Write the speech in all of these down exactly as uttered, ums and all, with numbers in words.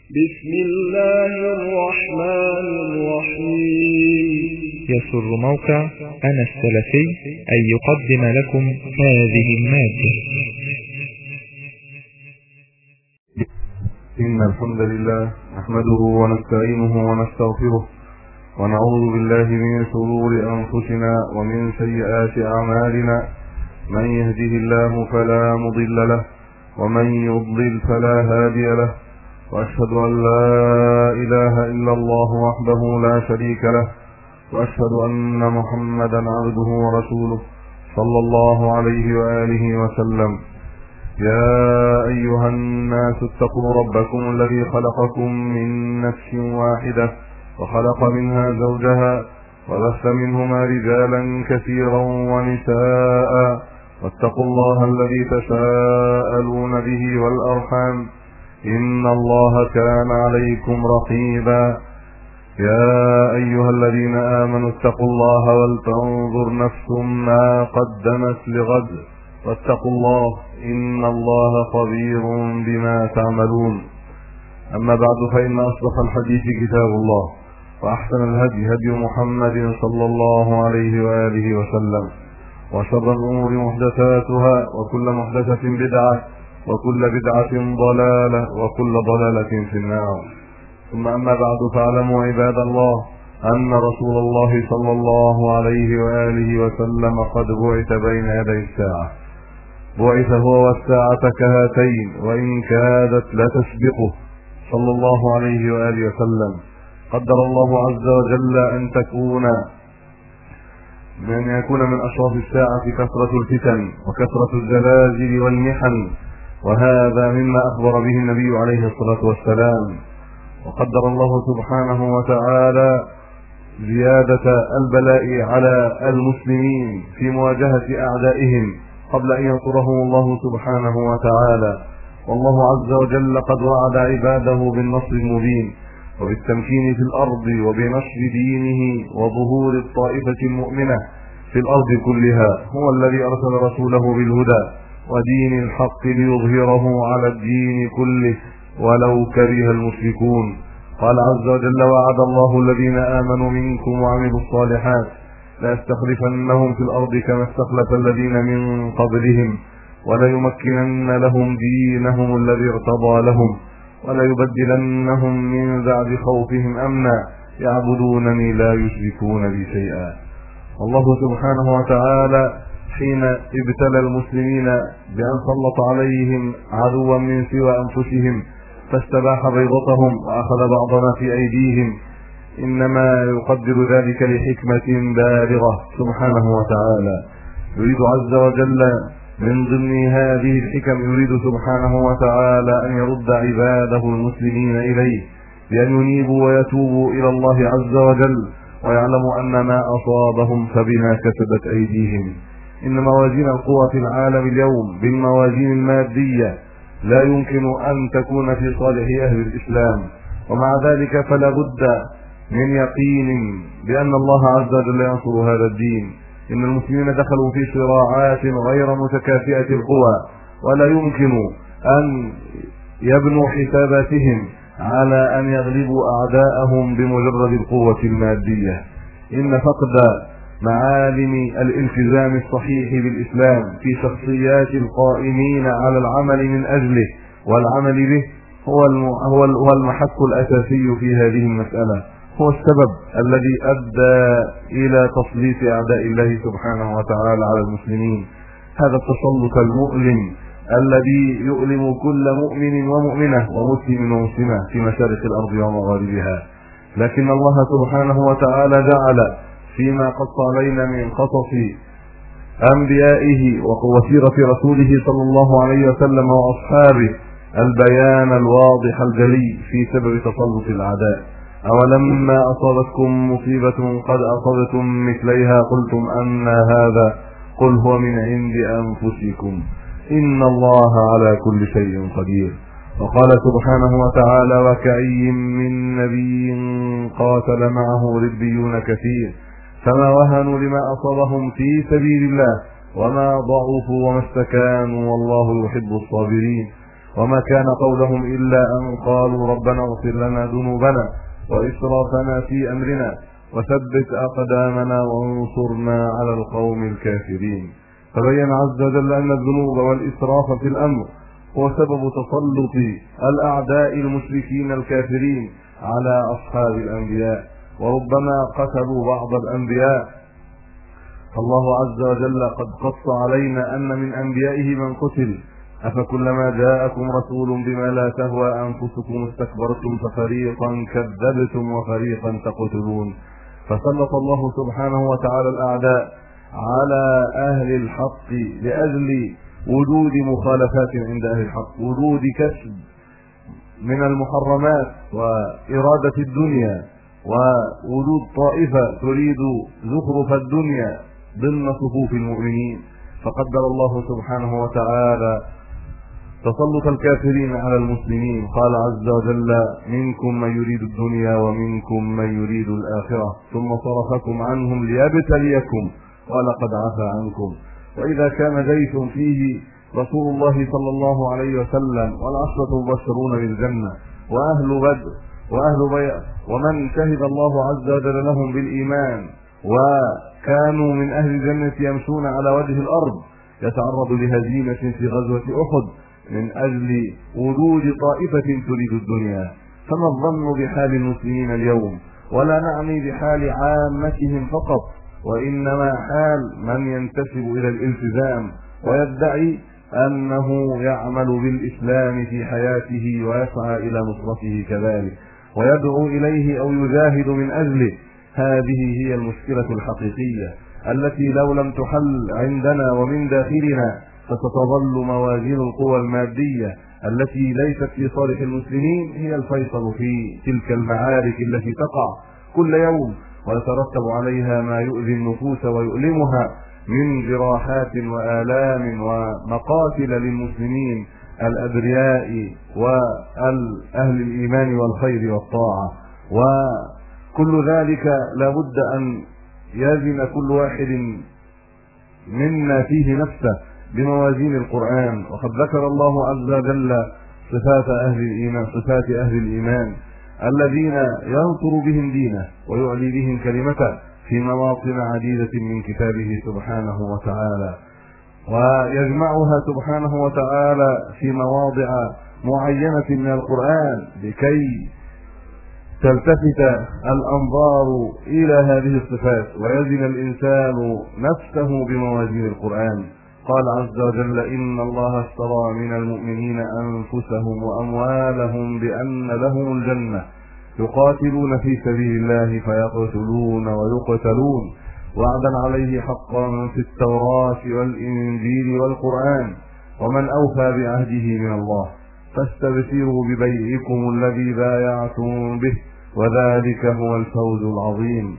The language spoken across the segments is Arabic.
بسم الله الرحمن الرحيم. يسر موقع أنا السلفي أن يقدم لكم هذه المادة. إن الحمد لله نحمده ونستعينه ونستغفره ونعوذ بالله من شرور أنفسنا ومن سيئات أعمالنا. من يهده الله فلا مضل له ومن يضلل فلا هادي له، وأشهد أن لا إله إلا الله وحده لا شريك له، وأشهد أن محمدا عبده ورسوله صلى الله عليه وآله وسلم. يا أيها الناس اتقوا ربكم الذي خلقكم من نفس واحدة وخلق منها زوجها وبث منهما رجالا كثيرا ونساء، واتقوا الله الذي تساءلون به والأرحام إن الله كان عليكم رقيبا. يا أيها الذين آمنوا اتقوا الله ولتنظر نفس ما قدمت لغد واتقوا الله إن الله خبير بما تعملون. أما بعد، فإن أصدق الحديث كتاب الله، وأحسن الهدي هدي محمد صلى الله عليه وآله وسلم، وشر الأمور محدثاتها، وكل محدثة بدعة، وكل بدعة ضلالة، وكل ضلالة في النار. ثم أما بعد، فاعلموا عباد الله أن رسول الله صلى الله عليه وآله وسلم قد بعث بين يدي الساعة. بعث هو والساعة كهاتين، وإن كادت لتسبقه صلى الله عليه وآله وسلم. قدر الله عز وجل أن تكون من يكون من أشراط الساعة كثرة الفتن وكثرة الزلازل والمحن، وهذا مما أخبر به النبي عليه الصلاة والسلام. وقدر الله سبحانه وتعالى زيادة البلاء على المسلمين في مواجهة أعدائهم قبل أن ينصرهم الله سبحانه وتعالى. والله عز وجل قد وعد عباده بالنصر المبين وبالتمكين في الأرض وبنشر دينه وظهور الطائفة المؤمنة في الأرض كلها. هو الذي أرسل رسوله بالهدى ودين الحق ليظهره على الدين كله ولو كره المشركون. قال عز وجل: وعد الله الذين آمنوا منكم وعملوا الصالحات ليستخلفنهم في الأرض كما استخلف الذين من قبلهم وليمكنن لهم دينهم الذي ارتضى لهم وليبدلنهم من بعد خوفهم أمنا يعبدونني لا يشركون بي شيئا. الله سبحانه وتعالى حين ابتلى المسلمين بأن سلط عليهم عدوا من سوى أنفسهم فاستباح بيضتهم وأخذ بعض ما في أيديهم، إنما يقدر ذلك لحكمة بالغة سبحانه وتعالى. يريد عز وجل من ضمن هذه الحكم، يريد سبحانه وتعالى أن يرد عباده المسلمين إليه بأن ينيبوا ويتوبوا إلى الله عز وجل، ويعلموا أن ما أصابهم فبما كسبت أيديهم. إن موازين القوى في العالم اليوم بالموازين المادية لا يمكن أن تكون في صالح أهل الإسلام، ومع ذلك فلا بد من يقين بأن الله عز وجل ينصر هذا الدين. إن المسلمين دخلوا في صراعات غير متكافئة القوى، ولا يمكن أن يبنوا حساباتهم على أن يغلبوا أعداءهم بمجرد القوة المادية. إن فقد معالم الالتزام الصحيح بالإسلام في شخصيات القائمين على العمل من أجله والعمل به هو المحك الأساسي في هذه المسألة، هو السبب الذي أدى إلى تسليط أعداء الله سبحانه وتعالى على المسلمين. هذا التسلط المؤلم الذي يؤلم كل مؤمن ومؤمنة ومسلم ومسلمة في مشارق الأرض ومغاربها. لكن الله سبحانه وتعالى جعل فيما قص علينا من قصص أنبيائه وسيرة رسوله صلى الله عليه وسلم وأصحابه البيان الواضح الجلي في سبب تسلط الأعداء. أولما أصابتكم مصيبة قد أصبتم مثليها قلتم أن هذا قل هو من عند أنفسكم إن الله على كل شيء قدير. وقال سبحانه وتعالى: وكأي من نبي قاتل معه ربيون كثير فما وهنوا لما أصابهم في سبيل الله وما ضعفوا وما استكانوا والله يحب الصابرين. وما كان قولهم إلا أن قالوا ربنا اغفر لنا ذنوبنا وإسرافنا في أمرنا وثبت أقدامنا وانصرنا على القوم الكافرين. فبين عز وجل أن الذنوب والإسراف في الأمر هو سبب تسلط الأعداء المشركين الكافرين على أصحاب الأنبياء، وربما قتلوا بعض الأنبياء. فالله عز وجل قد قص علينا أن من أنبيائه من قتل. أفكلما جاءكم رسول بما لا تهوى أنفسكم استكبرتم ففريقا كذبتم وفريقا تقتلون. فسلط الله سبحانه وتعالى الأعداء على أهل الحق لأجل وجود مخالفات عند أهل الحق، وجود كسب من المحرمات وإرادة الدنيا، ووجود طائفة تريد زخرف الدنيا ضمن صفوف المؤمنين. فقدر الله سبحانه وتعالى تسلط الكافرين على المسلمين. قال عز وجل منكم من يريد الدنيا ومنكم من يريد الآخرة ثم صرفكم عنهم ليبتليكم ولقد عفا عنكم. وإذا كان جيش فيه رسول الله صلى الله عليه وسلم والعشرة المبشرون بالجنة وأهل بدر وأهل بيعة ومن شهد الله عز وجل لهم بالإيمان وكانوا من أهل الجنة يمشون على وجه الأرض، يتعرض لهزيمة في غزوة أحد من أجل وجود طائفة تريد الدنيا. فما الظن بحال المسلمين اليوم؟ ولا نعني بحال عامتهم فقط، وإنما حال من ينتسب إلى الالتزام ويدعي أنه يعمل بالإسلام في حياته ويسعى إلى نصرته كذلك ويدعو إليه أو يجاهد من أجله. هذه هي المشكلة الحقيقية التي لو لم تحل عندنا ومن داخلنا ستظل موازين القوى المادية التي ليست في صالح المسلمين هي الفيصل في تلك المعارك التي تقع كل يوم ويترتب عليها ما يؤذي النفوس ويؤلمها من جراحات وآلام ومقاتل للمسلمين الأبرياء وأهل الإيمان والخير والطاعة. وكل ذلك لابد أن يزن كل واحد منا فيه نفسه بموازين القرآن. وقد ذكر الله عز وجل صفات أهل الإيمان صفات أهل الإيمان الذين ينصر بهم دينه ويعلي بهم كلمته في مواطن عديدة من كتابه سبحانه وتعالى، ويجمعها سبحانه وتعالى في مواضع معينة من القرآن لكي تلتفت الأنظار إلى هذه الصفات ويزن الإنسان نفسه بموازين القرآن. قال عز وجل إن الله اشترى من المؤمنين أنفسهم وأموالهم بأن لهم الجنة يقاتلون في سبيل الله فيقتلون ويقتلون وعدا عليه حقا في التوراة والإنجيل والقرآن ومن أوفى بعهده من الله فاستبشروا ببيعكم الذي بايعتم به وذلك هو الفوز العظيم.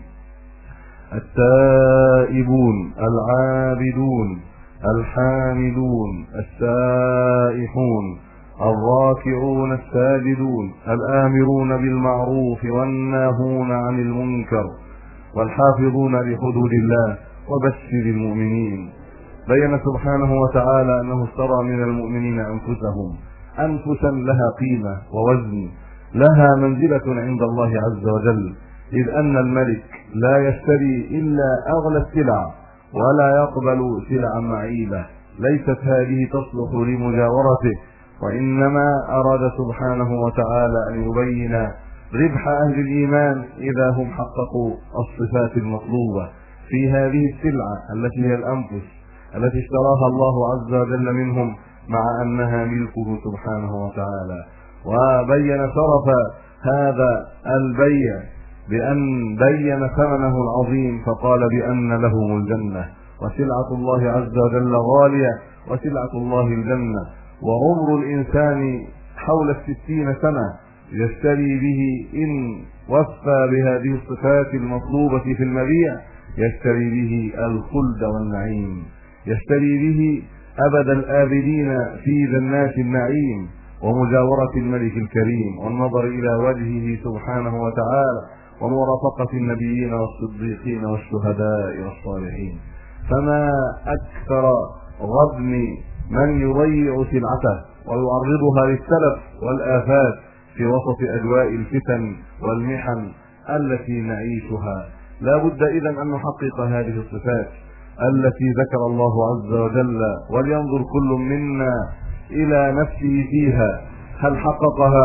التائبون العابدون الحامدون السائحون الراكعون الساجدون الآمرون بالمعروف والناهون عن المنكر والحافظون لحدود الله وبشر المؤمنين. بين سبحانه وتعالى أنه اشترى من المؤمنين أنفسهم، أنفسا لها قيمة ووزن، لها منزلة عند الله عز وجل، إذ أن الملك لا يشتري إلا أغلى السلع ولا يقبل سلعا معيبة ليست هذه تصلح لمجاورته، وإنما أراد سبحانه وتعالى أن يبين ربح أهل الإيمان إذا هم حققوا الصفات المطلوبة في هذه السلعة التي هي الأنفس التي اشتراها الله عز وجل منهم مع أنها ملكه سبحانه وتعالى. وبين شرف هذا البيع بأن بين ثمنه العظيم فقال بأن لهم الجنة، وسلعة الله عز وجل غالية وسلعة الله الجنة. وعمر الإنسان حول الستين سنة يشتري به إن وفى بهذه الصفات المطلوبة في المبيع يشتري به الخلد والنعيم، يشتري به أبد الآبدين في جنات النعيم ومجاورة الملك الكريم والنظر إلى وجهه سبحانه وتعالى ومرافقة النبيين والصديقين والشهداء والصالحين. فما أكثر غبن من يضيع سلعته ويعرضها للسلف والآفات في وسط أجواء الفتن والمحن التي نعيشها. لا بد إذن أن نحقق هذه الصفات التي ذكر الله عز وجل، ولينظر كل منا إلى نفسه فيها هل حققها،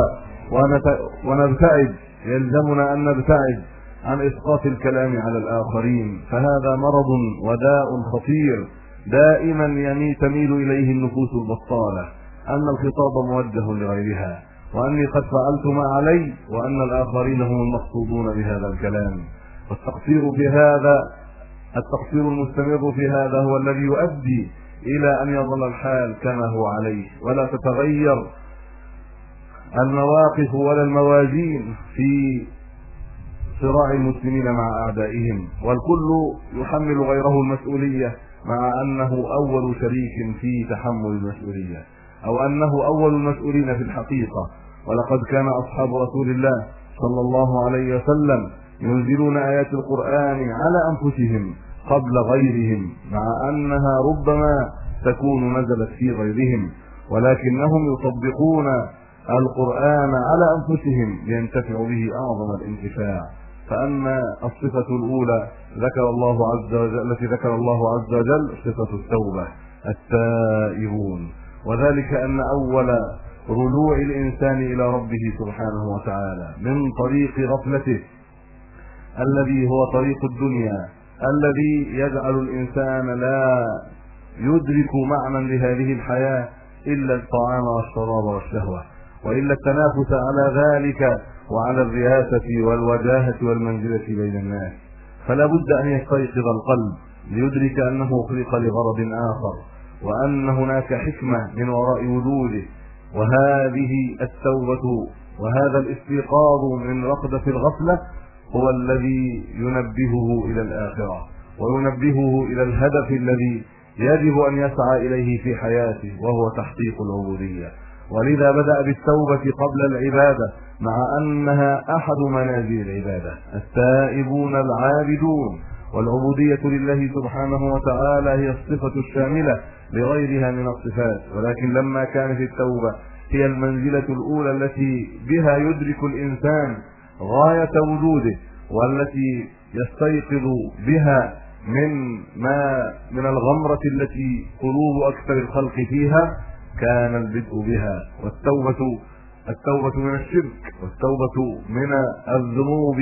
ونبتعد، يلزمنا أن نبتعد عن إسقاط الكلام على الآخرين، فهذا مرض وداء خطير دائما يمي تميل إليه النفوس البطالة، أن الخطاب موجه لغيرها، وأني قد فعلت ما علي، وأن الآخرين هم المقصودون بهذا الكلام. والتقصير في هذا التقصير المستمر في هذا هو الذي يؤدي إلى أن يظل الحال كما هو عليه، ولا تتغير المواقف ولا الموازين في صراع المسلمين مع أعدائهم، والكل يحمل غيره المسؤولية، مع أنه أول شريك في تحمل المسؤولية، أو أنه أول المسؤولين في الحقيقة. ولقد كان أصحاب رسول الله صلى الله عليه وسلم ينزلون آيات القرآن على أنفسهم قبل غيرهم، مع أنها ربما تكون نزلت في غيرهم، ولكنهم يطبقون القرآن على أنفسهم لينتفعوا به أعظم الانتفاع. فأما الصفة الأولى ذكر الله عز وجل التي ذكر الله عز وجل صفة التوبة، التائبون، وذلك أن أول رجوع الإنسان إلى ربه سبحانه وتعالى من طريق غفلته الذي هو طريق الدنيا، الذي يجعل الإنسان لا يدرك معنى لهذه الحياة إلا الطعام والشراب والشهوة، وإلا التنافس على ذلك وعلى الرياسة والوجاهة والمنزلة بين الناس. فلا بد أن يستيقظ القلب ليدرك أنه خلق لغرض آخر، وأن هناك حكمة من وراء وجوده. وهذه التوبة وهذا الاستيقاظ من رقدة الغفلة هو الذي ينبهه إلى الآخرة، وينبهه إلى الهدف الذي يجب أن يسعى إليه في حياته، وهو تحقيق العبودية. ولذا بدأ بالتوبة قبل العبادة، مع أنها أحد منازل العبادة، التائبون العابدون. والعبودية لله سبحانه وتعالى هي الصفة الشاملة لغيرها من الصفات، ولكن لما كانت التوبة هي المنزلة الأولى التي بها يدرك الإنسان غاية وجوده، والتي يستيقظ بها من ما من الغمرة التي قلوب أكثر الخلق فيها، كان البدء بها. والتوبة التوبة من الشرك، والتوبة من الذنوب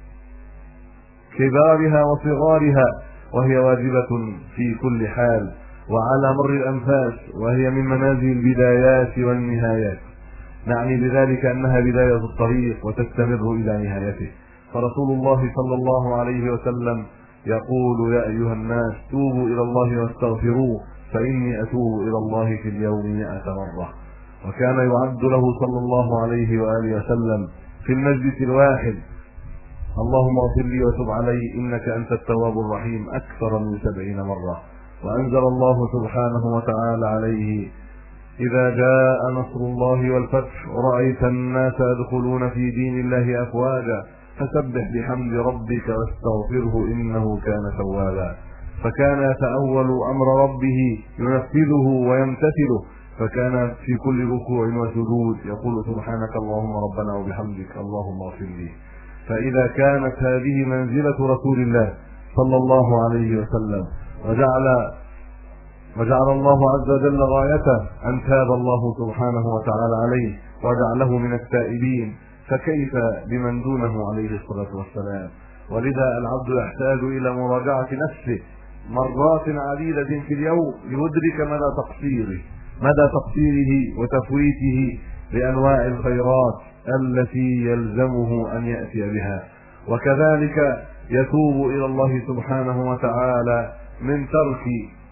كبارها وصغارها، وهي واجبة في كل حال وعلى مر الأنفاس، وهي من منازل البدايات والنهايات. نعني بذلك أنها بداية الطريق وتستمر إلى نهايته. فرسول الله صلى الله عليه وسلم يقول: يا أيها الناس توبوا إلى الله واستغفروه فإني أتوب إلى الله في اليوم مئة مرة. وكان يعد له صلى الله عليه وآله وسلم في المجلس الواحد: اللهم اغفر لي وتب علي إنك أنت التواب الرحيم، أكثر من سبعين مرة. وأنزل الله سبحانه وتعالى عليه: إذا جاء نصر الله والفتح ورأيت الناس يدخلون في دين الله أفواجا فسبح بحمد ربك واستغفره إنه كان توابا. فكان يتأول أمر ربه ينفذه ويمتثله، فكان في كل ركوع وسجود يقول: سبحانك اللهم ربنا وبحمدك اللهم اغفر لي. فإذا كانت هذه منزلة رسول الله صلى الله عليه وسلم، وجعل وجعل الله عز وجل غايته أن تاب الله سبحانه وتعالى عليه وجعله من التائبين، فكيف بمن دونه عليه الصلاة والسلام؟ ولذا العبد يحتاج إلى مراجعة نفسه مرات عديدة في اليوم ليدرك مدى تقصيره مدى تقصيره وتفويته لأنواع الخيرات التي يلزمه أن يأتي بها. وكذلك يتوب إلى الله سبحانه وتعالى من ترك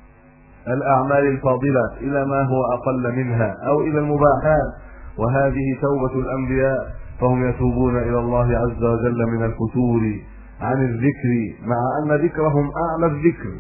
الأعمال الفاضلة إلى ما هو أقل منها أو إلى المباحات، وهذه توبة الأنبياء، فهم يتوبون إلى الله عز وجل من الفتور عن الذكر، مع أن ذكرهم أعلى الذكر،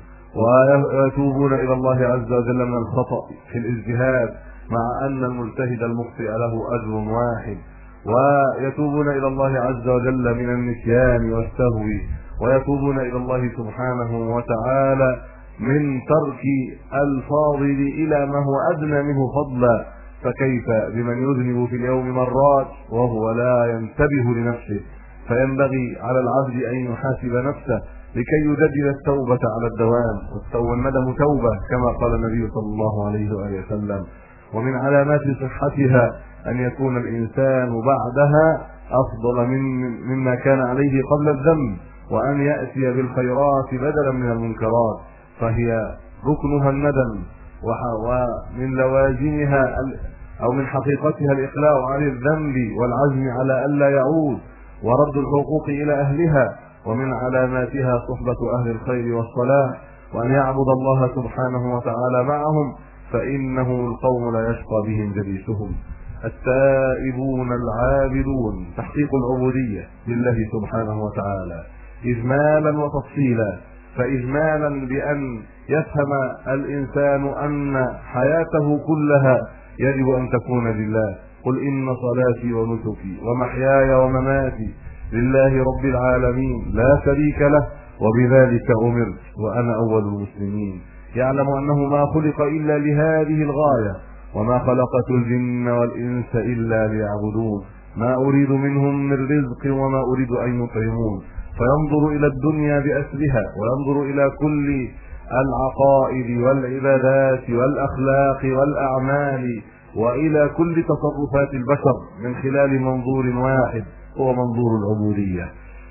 ويتوبون إلى الله عز وجل من الخطأ في الاجتهاد، مع أن المجتهد المخطئ له أجر واحد، ويتوبون إلى الله عز وجل من النسيان والسهو، ويتوبون إلى الله سبحانه وتعالى من ترك الفاضل إلى ما هو أدنى منه فضلا، فكيف بمن يذنب في اليوم مرات وهو لا ينتبه لنفسه؟ فينبغي على العبد أن يحاسب نفسه لكي يجدد التوبة على الدوام، والندم توبة كما قال النبي صلى الله عليه وآله وسلم. ومن علامات صحتها أن يكون الإنسان بعدها أفضل من مما كان عليه قبل الذنب، وأن يأتي بالخيرات بدلا من المنكرات، فهي ركنها الندم، ومن لوازمها أو من حقيقتها الإقلاع عن الذنب والعزم على ألا يعود ورد الحقوق إلى أهلها. ومن علاماتها صحبة أهل الخير والصلاح، وأن يعبد الله سبحانه وتعالى معهم، فإنه القوم لا يشقى بهم جليسهم. التائبون العابدون، تحقيق العبودية لله سبحانه وتعالى إجمالا وتفصيلا. فإجمالا بأن يفهم الإنسان أن حياته كلها يجب أن تكون لله. قل إن صلاتي ونسكي ومحياي ومماتي لله رب العالمين لا شريك له وبذلك أمرت وأنا أول المسلمين. يعلم أنه ما خلق إلا لهذه الغاية، وما خلقت الجن والإنس إلا ليعبدون، ما أريد منهم من رزق وما أريد أن يطعمون. فينظر إلى الدنيا بأسرها، وينظر إلى كل العقائد والعبادات والأخلاق والأعمال وإلى كل تصرفات البشر من خلال منظور واحد، هو منظور العبودية.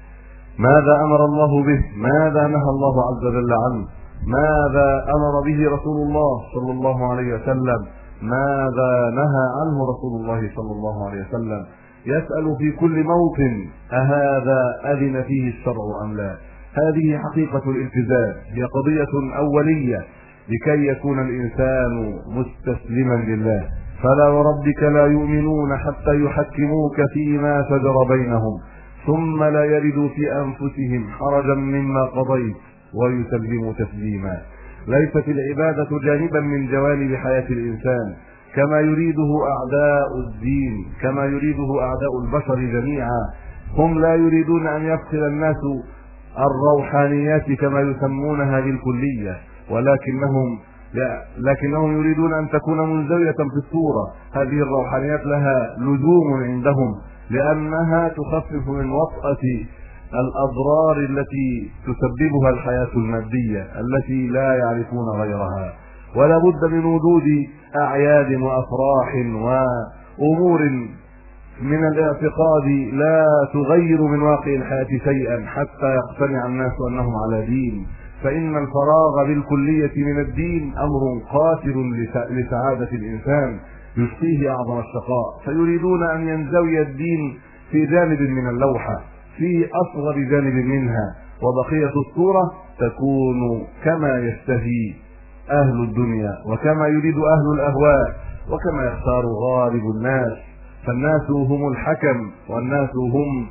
ماذا أمر الله به؟ ماذا نهى الله عز وجل عنه؟ ماذا أمر به رسول الله صلى الله عليه وسلم؟ ماذا نهى عنه رسول الله صلى الله عليه وسلم؟ يسأل في كل موطن أهذا أذن فيه الشرع أم لا؟ هذه حقيقة الالتزام، هي قضية أولية لكي يكون الإنسان مستسلما لله. فلا وربك لا يؤمنون حتى يحكموك فيما شجر بينهم ثم لا يردوا في أنفسهم حرجا مما قضيت ويسلموا تسليما. ليست العبادة جانبا من جوانب حياة الإنسان كما يريده أعداء الدين، كما يريده أعداء البشر جميعا. هم لا يريدون أن يفصل الناس الروحانيات كما يسمونها بالكلية، ولكنهم لا لكنهم يريدون أن تكون منزوية في الصورة. هذه الروحانيات لها لزوم عندهم، لأنها تخفف من وطأة الأضرار التي تسببها الحياة المادية التي لا يعرفون غيرها. ولا بد من وجود أعياد وأفراح وأمور من الاعتقاد لا تغير من واقع الحياة شيئا حتى يقتنع الناس أنهم على دين. فإن الفراغ بالكلية من الدين أمر قاتل لسعادة الإنسان يشقيه أعظم الشقاء. فيريدون أن ينزوي الدين في جانب من اللوحة، في أصغر جانب منها، وبقية الصورة تكون كما يشتهي أهل الدنيا وكما يريد أهل الأهواء وكما يختار غالب الناس. فالناس هم الحكم، والناس هم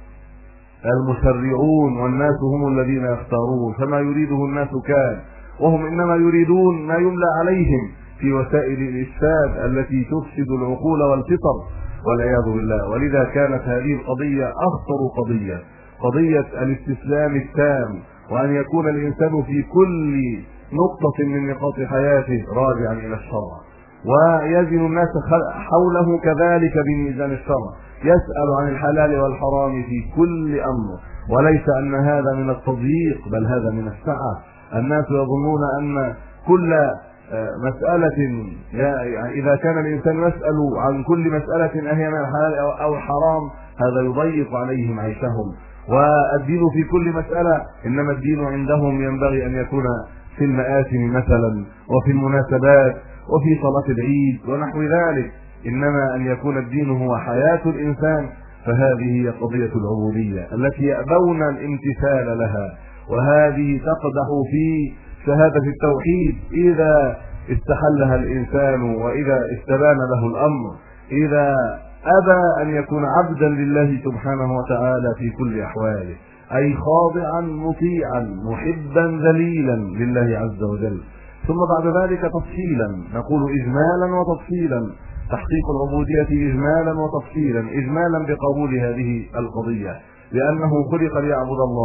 المشرعون، والناس هم الذين يختارون. فما يريده الناس كان، وهم إنما يريدون ما يملى عليهم في وسائل الإفساد التي تفسد العقول والفطر والعياذ بالله. ولذا كانت هذه القضية أخطر قضية، قضية الاستسلام التام، وأن يكون الإنسان في كل نقطة من نقاط حياته راجعا إلى الشرع، ويزن الناس حوله كذلك بميزان الشرع، يسأل عن الحلال والحرام في كل أمر. وليس أن هذا من التضييق، بل هذا من السعة. الناس يظنون أن كل مسألة يعني إذا كان الإنسان يسأل عن كل مسألة أهي من الحلال أو الحرام هذا يضيق عليهم عيشهم. والدين في كل مسألة، إنما الدين عندهم ينبغي أن يكون في المآتم مثلا، وفي المناسبات، وفي صلاة العيد ونحو ذلك، إنما أن يكون الدين هو حياة الإنسان. فهذه هي قضية العبودية التي يأبون الامتثال لها، وهذه تقدح في شهادة التوحيد إذا استحلها الإنسان وإذا استبان له الأمر، إذا أبى أن يكون عبدا لله سبحانه وتعالى في كل أحواله، أي خاضعا مطيعا محبا ذليلا لله عز وجل. ثم بعد ذلك تفصيلا، نقول إجمالا وتفصيلا، تحقيق العبودية إجمالا وتفصيلا. إجمالا بقبول هذه القضية، لأنه خلق ليعبد الله،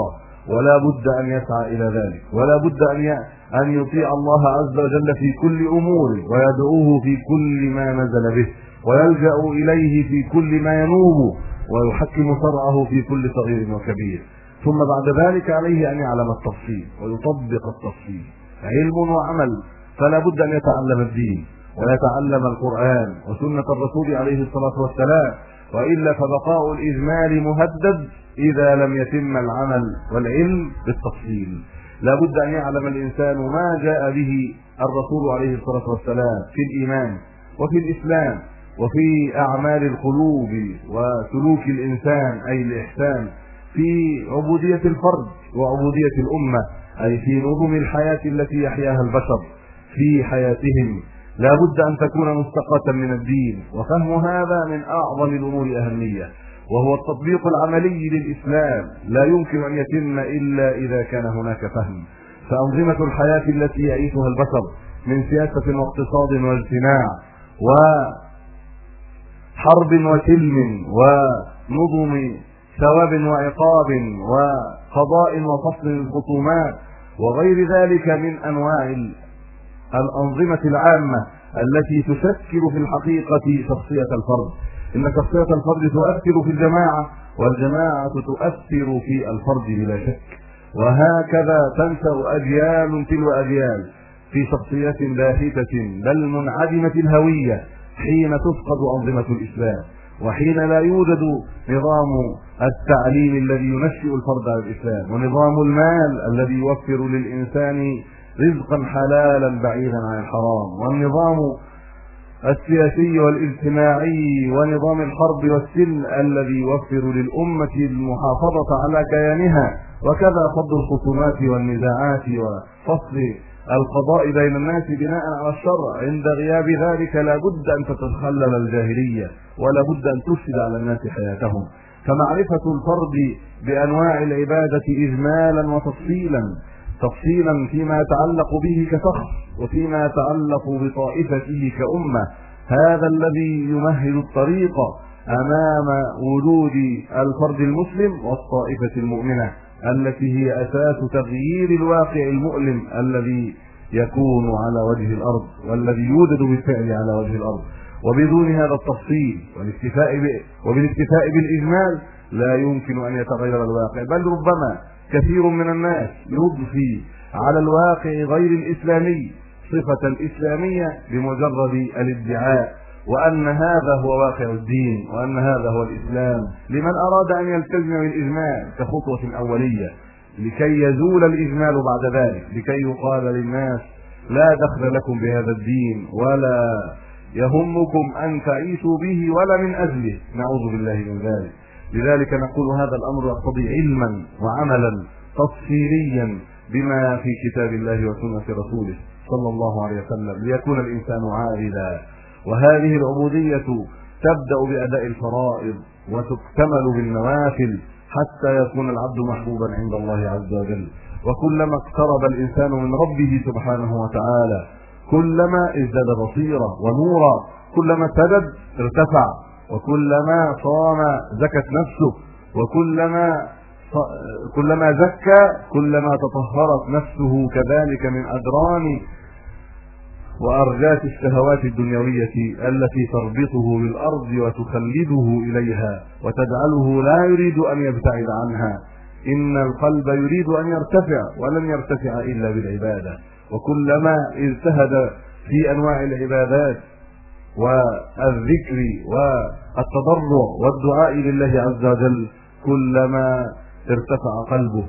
ولا بد أن يسعى إلى ذلك، ولا بد أن أن يطيع الله عز وجل في كل أموره، ويدعوه في كل ما نزل به، ويلجأ إليه في كل ما ينوب، ويحكم شرعه في كل صغير وكبير. ثم بعد ذلك عليه أن يعلم التفصيل ويطبق التفصيل، علم وعمل. فلا بد أن يتعلم الدين ويتعلم القرآن وسنة الرسول عليه الصلاة والسلام، وإلا فبقاء الإجمال مهدد إذا لم يتم العمل والعلم بالتفصيل. لا بد أن يعلم الإنسان ما جاء به الرسول عليه الصلاة والسلام في الإيمان وفي الإسلام وفي أعمال القلوب وسلوك الإنسان أي الإحسان، في عبودية الفرد وعبودية الأمة، أي في نظم الحياة التي يحياها البشر في حياتهم. لا بد أن تكون مستقاة من الدين، وفهم هذا من أعظم الأمور أهمية، وهو التطبيق العملي للإسلام. لا يمكن أن يتم إلا إذا كان هناك فهم. فأنظمة الحياة التي يعيشها البشر من سياسة واقتصاد واجتماع وحرب وسلم ونظم ثواب وعقاب وقضاء وفصل الخصومات وغير ذلك من أنواع الأنظمة العامة التي تشكل في الحقيقة شخصية الفرد. إن شخصية الفرد تؤثر في الجماعة، والجماعة تؤثر في الفرد بلا شك، وهكذا تنشأ أجيال تلو أجيال في شخصية لافتة بل منعدمة الهوية حين تفقد أنظمة الإسلام، وحين لا يوجد نظام التعليم الذي ينشئ الفرد على الإسلام، ونظام المال الذي يوفر للإنسان رزقا حلالا بعيدا عن الحرام، والنظام السياسي والاجتماعي ونظام الحرب والسلم الذي يوفر للأمة المحافظة على كيانها، وكذا فض الخصومات والنزاعات وفصل القضاء بين الناس بناء على الشرع. عند غياب ذلك لا بد أن تتخلل الجاهلية، ولا بد أن تفسد على الناس حياتهم. فمعرفة الفرد بأنواع العبادة إجمالا وتفصيلا، تفصيلا فيما يتعلق به كشخص وفيما يتعلق بطائفته كأمة، هذا الذي يمهد الطريق أمام وجود الفرد المسلم والطائفة المؤمنة التي هي أساس تغيير الواقع المؤلم الذي يكون على وجه الأرض والذي يوجد بالفعل على وجه الأرض. وبدون هذا التفصيل والاكتفاء وبالاكتفاء بالإجمال لا يمكن أن يتغير الواقع، بل ربما كثير من الناس يضفي على الواقع غير الإسلامي صفة الإسلامية بمجرد الادعاء، وأن هذا هو واقع الدين وأن هذا هو الإسلام، لمن أراد أن يلتزم بالإجمال كخطوة أولية لكي يزول الإجمال بعد ذلك، لكي يقال للناس لا دخل لكم بهذا الدين ولا يهمكم أن تعيشوا به ولا من أجله، نعوذ بالله من ذلك. لذلك نقول هذا الأمر يقتضي علما وعملا تفصيليا بما في كتاب الله وسنة رسوله صلى الله عليه وسلم، ليكون الإنسان عابدا. وهذه العبودية تبدأ بأداء الفرائض وتكتمل بالنوافل حتى يكون العبد محبوبا عند الله عز وجل. وكلما اقترب الإنسان من ربه سبحانه وتعالى كلما ازداد بصيرة ونورا، كلما ازداد ارتفع، وكلما صام زكت نفسه، وكلما كلما زكى كلما تطهرت نفسه كذلك من أدران وأرجات الشهوات الدنيوية التي تربطه بالأرض وتخلده إليها وتجعله لا يريد أن يبتعد عنها. إن القلب يريد أن يرتفع ولن يرتفع إلا بالعبادة، وكلما اجتهد في أنواع العبادات والذكر والتضرع والدعاء لله عز وجل كلما ارتفع قلبه،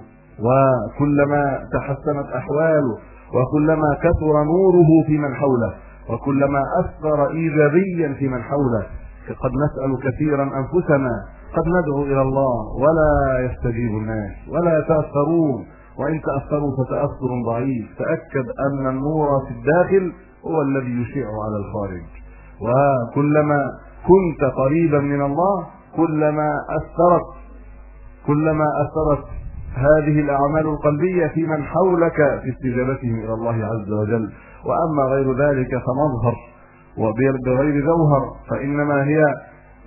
وكلما تحسنت أحواله، وكلما كثر نوره في من حوله، وكلما أثر إيجابيا في من حوله. قد نسأل كثيرا أنفسنا، قد ندعو إلى الله ولا يستجيب الناس ولا يتأثرون، وإن تأثروا فتأثر ضعيف. تأكد أن النور في الداخل هو الذي يشع على الخارج، وكلما كنت قريبا من الله كلما أثرت كلما أثرت هذه الأعمال القلبية في من حولك في استجابتهم إلى الله عز وجل. وأما غير ذلك فمظهر وبغير جوهر، فإنما هي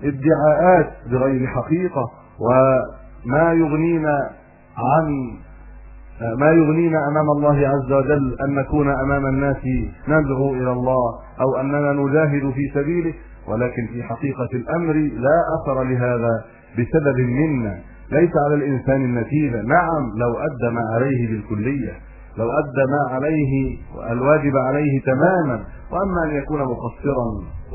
ادعاءات بغير حقيقة، وما يغنينا عن ما يغنينا أمام الله عز وجل أن نكون أمام الناس ندعو إلى الله أو أننا نجاهد في سبيله، ولكن في حقيقة الأمر لا أثر لهذا بسبب منا، ليس على الإنسان النتيجة. نعم لو أدى ما عليه بالكلية، لو أدى ما عليه الواجب عليه تماما، وأما أن يكون مقصرا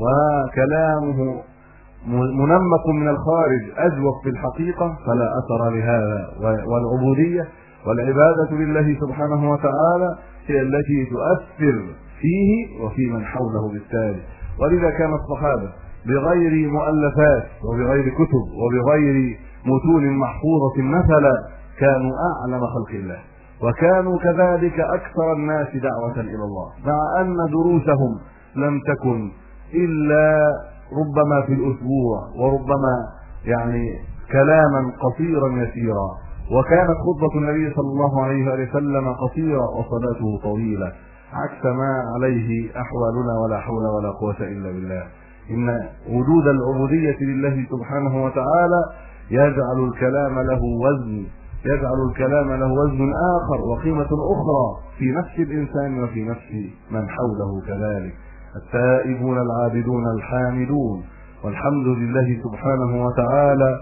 وكلامه منمق من الخارج أجوف في الحقيقة فلا أثر لهذا. والعبودية والعبادة لله سبحانه وتعالى هي التي تؤثر فيه وفي من حوله بالتالي. ولذا كان الصحابة بغير مؤلفات وبغير كتب وبغير متون محفوظة مثلا كانوا أعلم خلق الله، وكانوا كذلك أكثر الناس دعوة إلى الله، مع أن دروسهم لم تكن إلا ربما في الأسبوع، وربما يعني كلاما قصيرا يسيرا، وكانت خطبة النبي صلى الله عليه وسلم قصيرة وصلاته طويلة، عكس ما عليه أحوالنا ولا حول ولا قوة إلا بالله. إن وجود العبودية لله سبحانه وتعالى يجعل الكلام له وزن، يجعل الكلام له وزن آخر وقيمة أخرى في نفس الإنسان وفي نفس من حوله كذلك. التائبون العابدون الحامدون، والحمد لله سبحانه وتعالى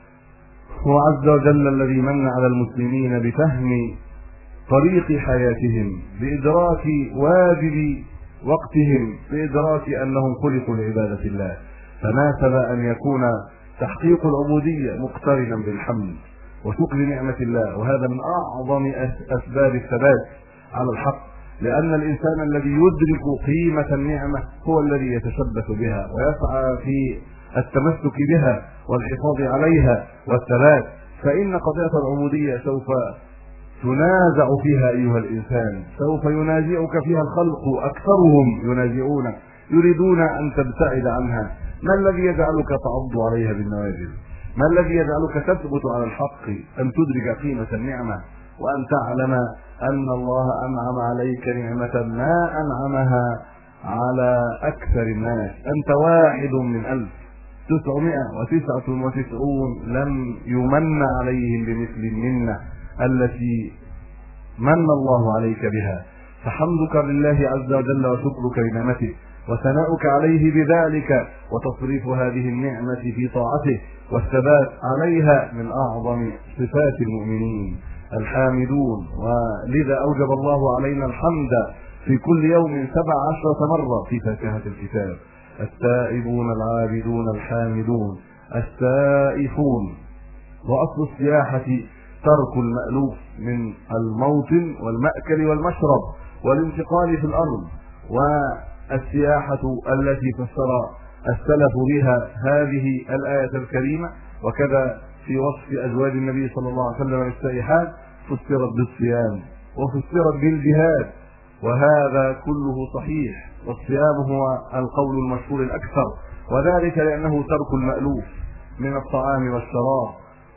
هو عز وجل الذي من على المسلمين بفهم طريق حياتهم، بإدراك واجب وقتهم، بإدراك أنهم خلقوا لعبادة الله، فناسب أن يكون تحقيق العبودية مقترنا بالحمد وشكر نعمة الله، وهذا من أعظم أسباب الثبات على الحق، لأن الإنسان الذي يدرك قيمة النعمة هو الذي يتشبث بها ويسعى في التمسك بها والحفاظ عليها والثبات. فإن قضية العبودية سوف تنازع فيها أيها الإنسان، سوف ينازعك فيها الخلق، أكثرهم ينازعونك يريدون أن تبتعد عنها. ما الذي يجعلك تعض عليها بالنواجذ؟ ما الذي يجعلك تثبت على الحق؟ أن تدرك قيمة النعمة، وأن تعلم أن الله أنعم عليك نعمة ما أنعمها على أكثر الناس. أنت واحد من ألف، تسعمائة وتسعة وتسعون لم يمن عليهم بمثل المنة التي من الله عليك بها. فحمدك لله عز وجل وشكرك لنعمته وثناؤك عليه بذلك وتصريف هذه النعمة في طاعته والثبات عليها من أعظم صفات المؤمنين الحامدون. ولذا أوجب الله علينا الحمد في كل يوم سبع عشرة مرة في فاكهة الكتاب. التائبون العابدون الحامدون السائحون. وأصل السياحة ترك المألوف من الموطن والمأكل والمشرب والانتقال في الأرض. والسياحة التي فسر السلف بها هذه الآية الكريمة، وكذا في وصف أزواج النبي صلى الله عليه وسلم السائحات فسرت بالصيام وفسرت بالجهاد، وهذا كله صحيح. والصيام هو القول المشهور الأكثر، وذلك لأنه ترك المألوف من الطعام والشراب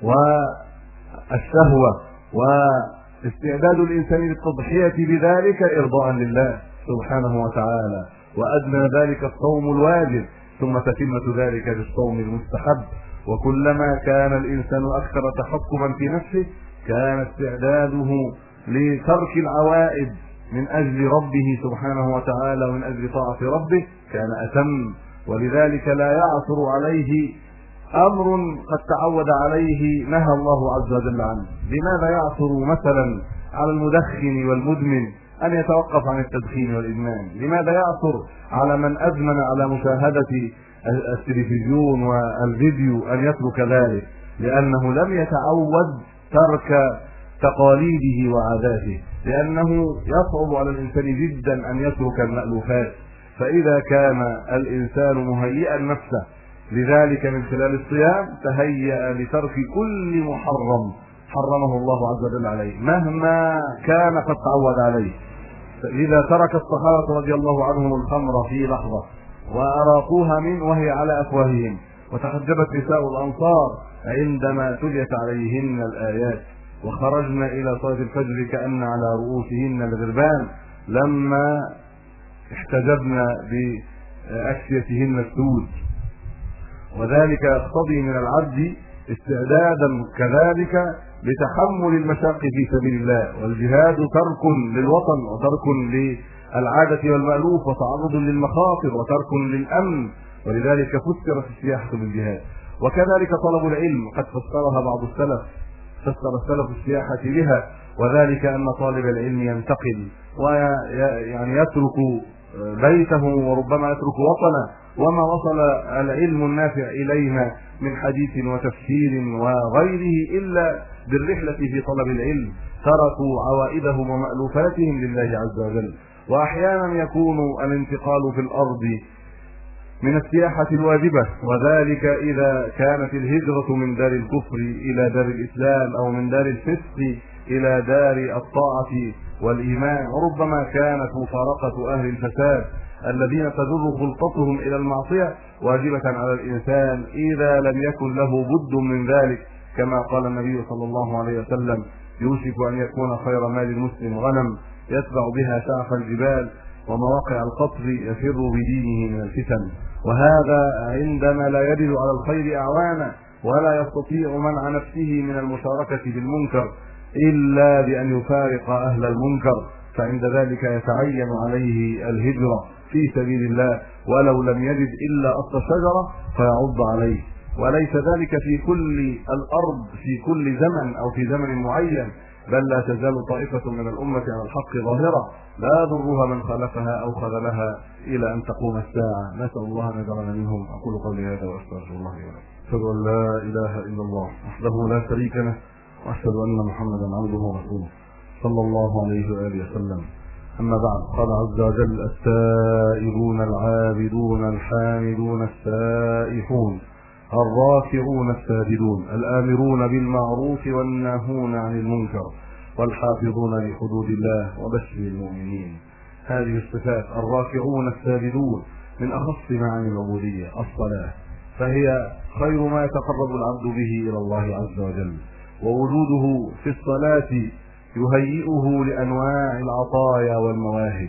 والشهوة، واستعداد الإنسان للتضحية بذلك إرضاء لله سبحانه وتعالى. وأدنى ذلك الصوم الواجب، ثم تتمة ذلك بالصوم المستحب. وكلما كان الإنسان أكثر تحكما في نفسه كان استعداده لترك العوائد من أجل ربه سبحانه وتعالى ومن أجل طاعة ربه كان أتم. ولذلك لا يعثر عليه أمر قد تعود عليه نهى الله عز وجل عنه. لماذا يعثر مثلا على المدخن والمدمن أن يتوقف عن التدخين والإدمان؟ لماذا يعثر على من أدمن على مشاهدة التلفزيون والفيديو أن يترك ذلك؟ لأنه لم يتعود ترك تقاليده وعاداته، لأنه يصعب على الإنسان جدا أن يترك المألوفات. فإذا كان الإنسان مهيئا نفسه لذلك من خلال الصيام تهيأ لترك كل محرم حرمه الله عز وجل عليه مهما كان قد تعود عليه. لذا ترك الصحابة رضي الله عنهم الخمر في لحظة وأراقوها منه وهي على أفواههم، وتحجبت نساء الأنصار عندما تليت عليهن الآيات، وخرجنا إلى صلاة الفجر كأن على رؤوسهن الغربان لما احتجبنا بأكسيتهن السود. وذلك يقتضي من العبد استعدادا كذلك لتحمل المشاق في سبيل الله. والجهاد ترك للوطن وترك للعادة والمألوف وتعرض للمخاطر وترك للأمن، ولذلك فسرت السياحة بالجهاد. وكذلك طلب العلم قد فسرها بعض السلف، فسر السلف السياحة بها، وذلك أن طالب العلم ينتقل ويعني يترك بيته وربما يترك وطنه، وما وصل العلم النافع إلينا من حديث وتفسير وغيره إلا بالرحلة في طلب العلم، تركوا عوائدهم ومألوفاتهم لله عز وجل. وأحيانا يكون الانتقال في الأرض من السياحة الواجبة، وذلك إذا كانت الهجرة من دار الكفر إلى دار الإسلام أو من دار الفسق إلى دار الطاعة والإيمان، وربما كانت مفارقة أهل الفساد الذين تجر خلطتهم إلى المعصية واجبة على الإنسان إذا لم يكن له بد من ذلك، كما قال النبي صلى الله عليه وسلم: يوشك أن يكون خير مال المسلم غنم يتبع بها شعف الجبال ومواقع القطر يفر بدينه من الفتن. وهذا عندما لا يجد على الخير أعوانا ولا يستطيع منع نفسه من المشاركة بالمنكر إلا بأن يفارق أهل المنكر، فعند ذلك يتعين عليه الهجرة في سبيل الله، ولو لم يجد إلا أصل شجرة فيعض عليه. وليس ذلك في كل الأرض في كل زمن أو في زمن معين، بل لا تزال طائفة من الأمة على الحق ظاهرة لا يضرها من خالفها أو خذلها إلى أن تقوم الساعة. نسأل الله أن يجعلنا منهم. أقول قولي هذا وأستغفر الله لي ولكم. أشهد أن لا إله إلا الله وحده لا شريك له، وأشهد أن محمدا عبده ورسوله صلى الله عليه وآله وسلم. أما بعد، قال عز وجل: التائبون العابدون الحامدون السائحون الراكعون الساجدون الآمرون بالمعروف والناهون عن المنكر والحافظون لحدود الله وبشر المؤمنين. هذه الصفات الراكعون الساجدون من أخص معاني العبودية الصلاة، فهي خير ما يتقرب العبد به إلى الله عز وجل، ووجوده في الصلاة يهيئه لأنواع العطايا والمواهب،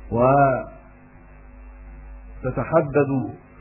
وتتحدد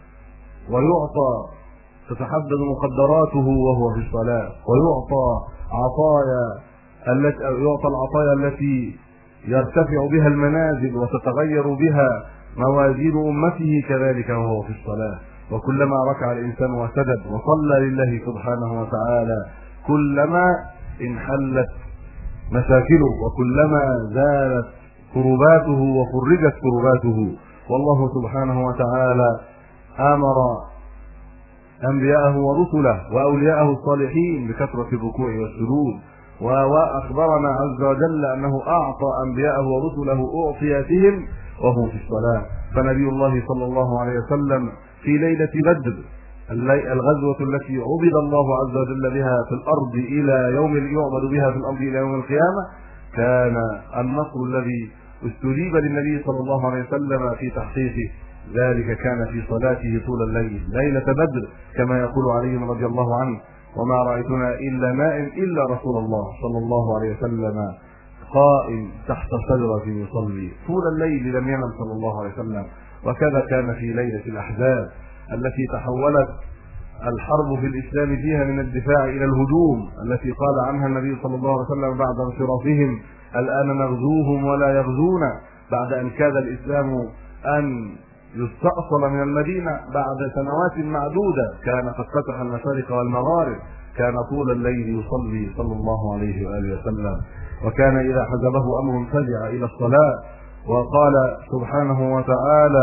ويعطى تتحدد مقدراته وهو في الصلاة، ويعطى عطايا التي يعطى العطايا التي يرتفع بها المنازل وتتغير بها موازين أمته كذلك وهو في الصلاة. وكلما ركع الإنسان وسجد وصلى لله سبحانه وتعالى كلما انحلت مشاكله وكلما زالت كرباته وفرجت كرباته. والله سبحانه وتعالى أمر أنبياءه ورسله وأولياءه الصالحين بكثرة الركوع والسجود، وأخبرنا عز وجل أنه أعطى أنبياءه ورسله أعطياتهم وهو في الصلاة. فنبي الله صلى الله عليه وسلم في ليلة بدر، الغزوة التي عبد الله عز وجل بها في الأرض إلى يوم يعبد بها في الأرض إلى يوم القيامة، كان النصر الذي استجيب للنبي صلى الله عليه وسلم في تحقيقه ذلك كان في صلاته طول الليل ليلة بدر، كما يقول علي رضي الله عنه: وما رأيتنا إلا نائم إلا رسول الله صلى الله عليه وسلم قائم تحت شجرة يصلي طول الليل لم ينم صلى الله عليه وسلم. وكذا كان في ليلة الأحزاب التي تحولت الحرب في الإسلام فيها من الدفاع إلى الهجوم، التي قال عنها النبي صلى الله عليه وسلم بعد انصرافهم: الآن نغزوهم ولا يغزونا، بعد أن كاد الإسلام أن يستأصل من المدينة بعد سنوات معدودة، كان قد فتح المشارق والمغارب، كان طول الليل يصلي صلى الله عليه وآله وسلم. وكان إذا حزبه أمر فزع إلى الصلاة، وقال سبحانه وتعالى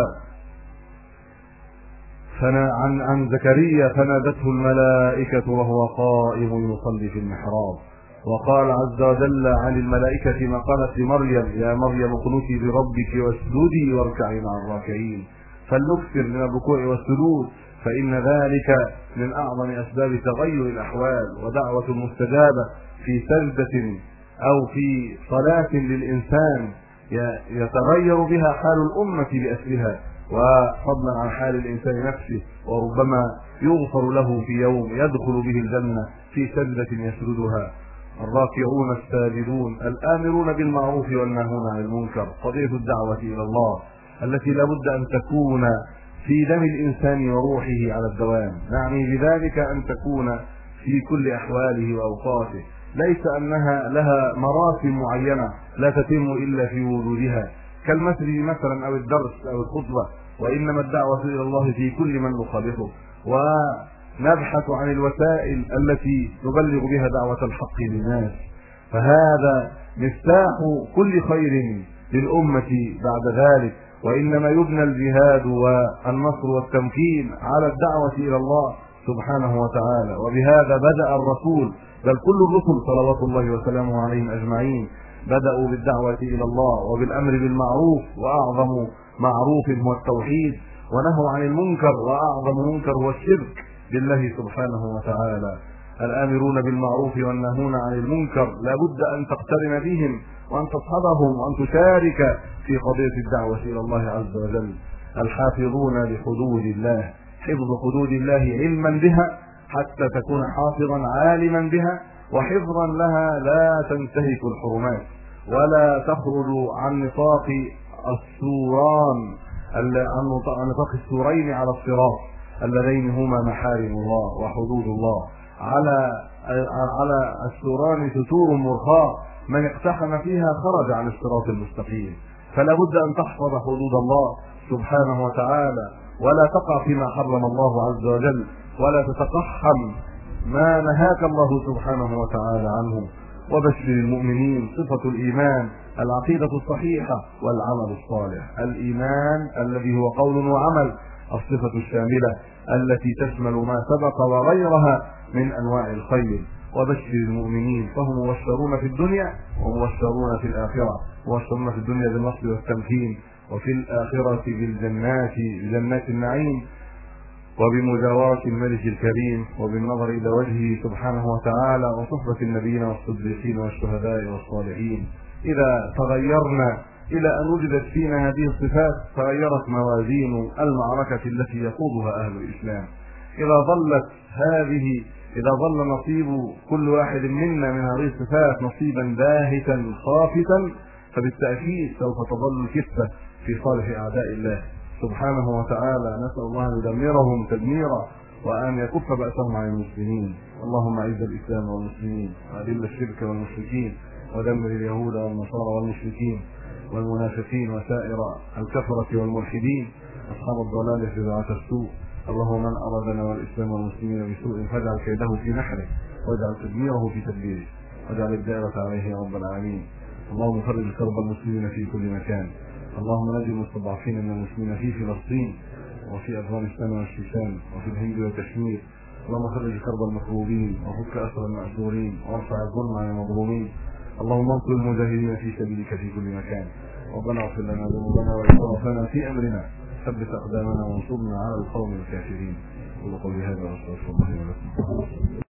عن عن زكريا: فنادته الملائكة وهو قائم يصلي في المحراب. وقال عز وجل عن الملائكة ما قالت لمريم: يا مريم اقنتي لربك واسجدي واركعي مع الراكعين. فلنكثر من الركوع والسجود، فإن ذلك من أعظم أسباب تغير الأحوال ودعوة مستجابة في سجدة أو في صلاة للإنسان يتغير بها حال الأمة بأسرها، وفضلا عن حال الإنسان نفسه، وربما يغفر له في يوم يدخل به الجنة في سجدة يسجدها. الراكعون الساجدون الآمرون بالمعروف والناهون عن المنكر، قضية الدعوة إلى الله التي لا بد أن تكون في دم الإنسان وروحه على الدوام، نعني بذلك أن تكون في كل أحواله وأوقاته، ليس أنها لها مراسم معينة لا تتم إلا في وجودها كالمسجد مثلا أو الدرس أو الخطبة، وإنما الدعوة إلى الله في كل من نخالطه، ونبحث عن الوسائل التي نبلغ بها دعوة الحق للناس. فهذا مفتاح كل خير للأمة بعد ذلك، وإنما يبنى الجهاد والنصر والتمكين على الدعوة إلى الله سبحانه وتعالى. وبهذا بدأ الرسول، بل كل الرسل صلوات الله وسلامه عليهم أجمعين بدأوا بالدعوة إلى الله وبالأمر بالمعروف، وأعظم معروف هو التوحيد، ونهوا عن المنكر، وأعظم منكر هو الشرك بالله سبحانه وتعالى. الآمرون بالمعروف والناهون عن المنكر لا بد أن تقترن بهم وأن تصحبهم وأن تشارك في قضية الدعوة إلى الله عز وجل. الحافظون لحدود الله، حفظ حدود الله علما بها حتى تكون حافظا عالما بها، وحفظا لها لا تنتهك الحرمات ولا تخرج عن نطاق السوران عن نطاق السورين على الصراط اللذين هما محارم الله وحدود الله. على على السوران ستور مرخاة، من اقتحم فيها خرج عن الصراط المستقيم. فلا بد أن تحفظ حدود الله سبحانه وتعالى، ولا تقع فيما حرم الله عز وجل، ولا تتقحم ما نهاك الله سبحانه وتعالى عنه. وبشر المؤمنين صفة الإيمان العقيدة الصحيحة والعمل الصالح. الإيمان الذي هو قول وعمل، الصفة الشاملة التي تشمل ما سبق وغيرها من أنواع الخير. وبشر المؤمنين فهم مبشرون في الدنيا ومبشرون في الآخرة، مبشرون في الدنيا بالنصر والتمكين، وفي الآخرة بالجنات بجنات النعيم وبمجاورة الملك الكريم وبالنظر إلى وجهه سبحانه وتعالى وصحبة النبيين والصديقين والشهداء والصالحين. إذا تغيرنا إلى أن وجدت فينا هذه الصفات تغيرت موازين المعركة التي يخوضها أهل الإسلام. إذا ظلت هذه إذا ظل نصيب كل واحد منا من هذه الصفات نصيبا باهتا خافتا، فبالتأكيد سوف تظل الكفة في صالح أعداء الله سبحانه وتعالى. نسأل الله أن يدمرهم تدميرا وأن يكف بأسهم عن المسلمين. اللهم أعز الإسلام والمسلمين، وأذل الشرك والمشركين، ودمر اليهود والنصارى والمشركين والمنافقين وسائر الكفرة والملحدين أصحاب الضلال في ذات السوء. اللهم من أرادنا والإسلام والمسلمين بسوء فاجعل كيده في نحره، واجعل تدميره في تدبيره، واجعل الدائرة عليه يا رب العالمين. اللهم فرج كرب المسلمين في كل مكان. اللهم نجي المستضعفين من المسلمين في فلسطين وفي أفغانستان والشيشان وفي الهند وكشمير. اللهم فرج كرب المكروبين وفك أسر المأسورين وارفع الظلم عن المظلومين. اللهم انصر المجاهدين في سبيلك في كل مكان. ربنا اغفر لنا ذنوبنا وإسرافنا في أمرنا، ثبت أقدامنا وانصرنا على القوم الكافرين. قولوا قولي هذا واستغفر الله ولكم.